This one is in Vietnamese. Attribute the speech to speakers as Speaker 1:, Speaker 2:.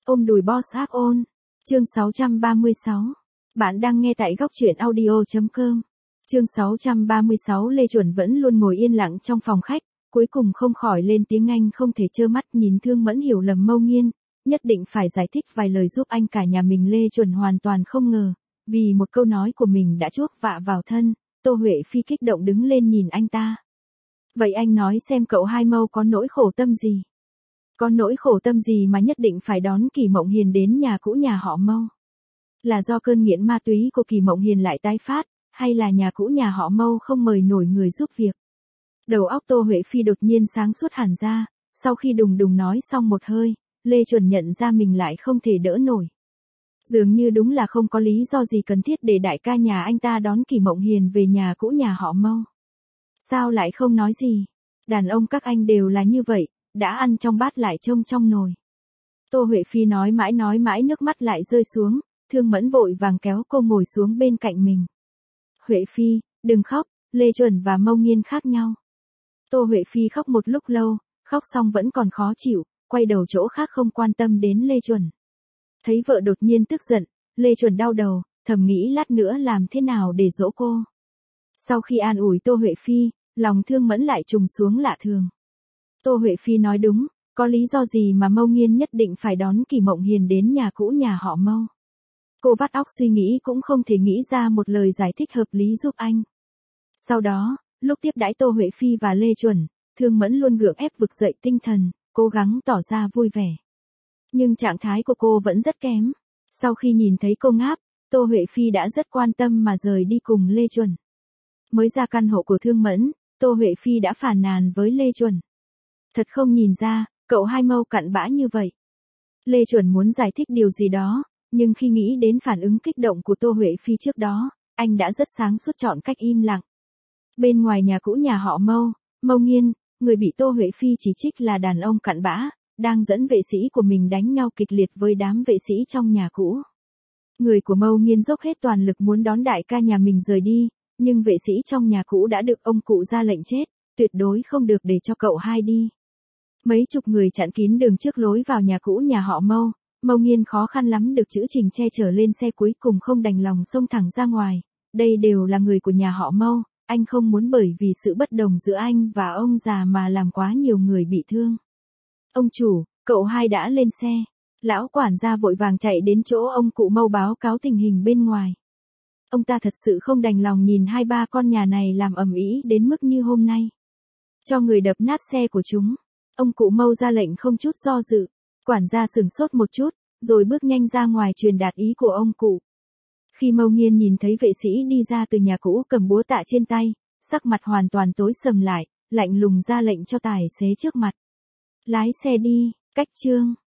Speaker 1: Ôm đùi boss áp ôn. Chương 636. Bạn đang nghe tại góc truyện audio.com. Chương 636. Lê Chuẩn vẫn luôn ngồi yên lặng trong phòng khách, cuối cùng không khỏi lên tiếng. Anh không thể trơ mắt nhìn Thương Mẫn hiểu lầm Mâu Nghiên, nhất định phải giải thích vài lời giúp anh cả nhà mình. Lê Chuẩn hoàn toàn không ngờ, vì một câu nói của mình đã chuốc vạ vào thân. Tô Huệ Phi kích động đứng lên nhìn anh ta. Vậy anh nói xem cậu hai Mâu có nỗi khổ tâm gì? Có nỗi khổ tâm gì mà nhất định phải đón Kỳ Mộng Hiền đến nhà cũ nhà họ Mâu? Là do cơn nghiện ma túy của Kỳ Mộng Hiền lại tái phát, hay là nhà cũ nhà họ Mâu không mời nổi người giúp việc? Đầu óc Tô Huệ Phi đột nhiên sáng suốt hẳn ra, sau khi đùng đùng nói xong một hơi, Lê Chuẩn nhận ra mình lại không thể đỡ nổi. Dường như đúng là không có lý do gì cần thiết để đại ca nhà anh ta đón Kỳ Mộng Hiền về nhà cũ nhà họ Mâu. Sao lại không nói gì? Đàn ông các anh đều là như vậy, đã ăn trong bát lại trông trong nồi. Tô Huệ Phi nói mãi nước mắt lại rơi xuống, Thương Mẫn vội vàng kéo cô ngồi xuống bên cạnh mình. Huệ Phi, đừng khóc, Lê Chuẩn và Mâu Nghiên khác nhau. Tô Huệ Phi khóc một lúc lâu, khóc xong vẫn còn khó chịu, quay đầu chỗ khác không quan tâm đến Lê Chuẩn. Thấy vợ đột nhiên tức giận, Lê Chuẩn đau đầu, thầm nghĩ lát nữa làm thế nào để dỗ cô. Sau khi an ủi Tô Huệ Phi, lòng Thương Mẫn lại trùng xuống lạ thường. Tô Huệ Phi nói đúng, có lý do gì mà Mâu Nghiên nhất định phải đón Kỳ Mộng Hiền đến nhà cũ nhà họ Mâu? Cô vắt óc suy nghĩ cũng không thể nghĩ ra một lời giải thích hợp lý giúp anh. Sau đó, lúc tiếp đãi Tô Huệ Phi và Lê Chuẩn, Thương Mẫn luôn gượng ép vực dậy tinh thần, cố gắng tỏ ra vui vẻ. Nhưng trạng thái của cô vẫn rất kém. Sau khi nhìn thấy cô ngáp, Tô Huệ Phi đã rất quan tâm mà rời đi cùng Lê Chuẩn. Mới ra căn hộ của Thương Mẫn, Tô Huệ Phi đã phàn nàn với Lê Chuẩn. Thật không nhìn ra, cậu hai Mâu cặn bã như vậy. Lê Chuẩn muốn giải thích điều gì đó, nhưng khi nghĩ đến phản ứng kích động của Tô Huệ Phi trước đó, anh đã rất sáng suốt chọn cách im lặng. Bên ngoài nhà cũ nhà họ Mâu, Mâu Nghiên, người bị Tô Huệ Phi chỉ trích là đàn ông cặn bã, đang dẫn vệ sĩ của mình đánh nhau kịch liệt với đám vệ sĩ trong nhà cũ. Người của Mâu Nghiên dốc hết toàn lực muốn đón đại ca nhà mình rời đi, nhưng vệ sĩ trong nhà cũ đã được ông cụ ra lệnh chết, tuyệt đối không được để cho cậu hai đi. Mấy chục người chặn kín đường trước lối vào nhà cũ nhà họ Mâu, Mâu Nghiên khó khăn lắm được chữ Trình che chở lên xe, cuối cùng không đành lòng xông thẳng ra ngoài. Đây đều là người của nhà họ Mâu, anh không muốn bởi vì sự bất đồng giữa anh và ông già mà làm quá nhiều người bị thương. Ông chủ, cậu hai đã lên xe. Lão quản gia vội vàng chạy đến chỗ ông cụ Mâu báo cáo tình hình bên ngoài. Ông ta thật sự không đành lòng nhìn hai ba con nhà này làm ầm ĩ đến mức như hôm nay. Cho người đập nát xe của chúng. Ông cụ Mâu ra lệnh không chút do dự. Quản gia sửng sốt một chút, rồi bước nhanh ra ngoài truyền đạt ý của ông cụ. Khi Mâu Nghiên nhìn thấy vệ sĩ đi ra từ nhà cũ cầm búa tạ trên tay, sắc mặt hoàn toàn tối sầm lại, lạnh lùng ra lệnh cho tài xế trước mặt. Lái xe đi, cách chương.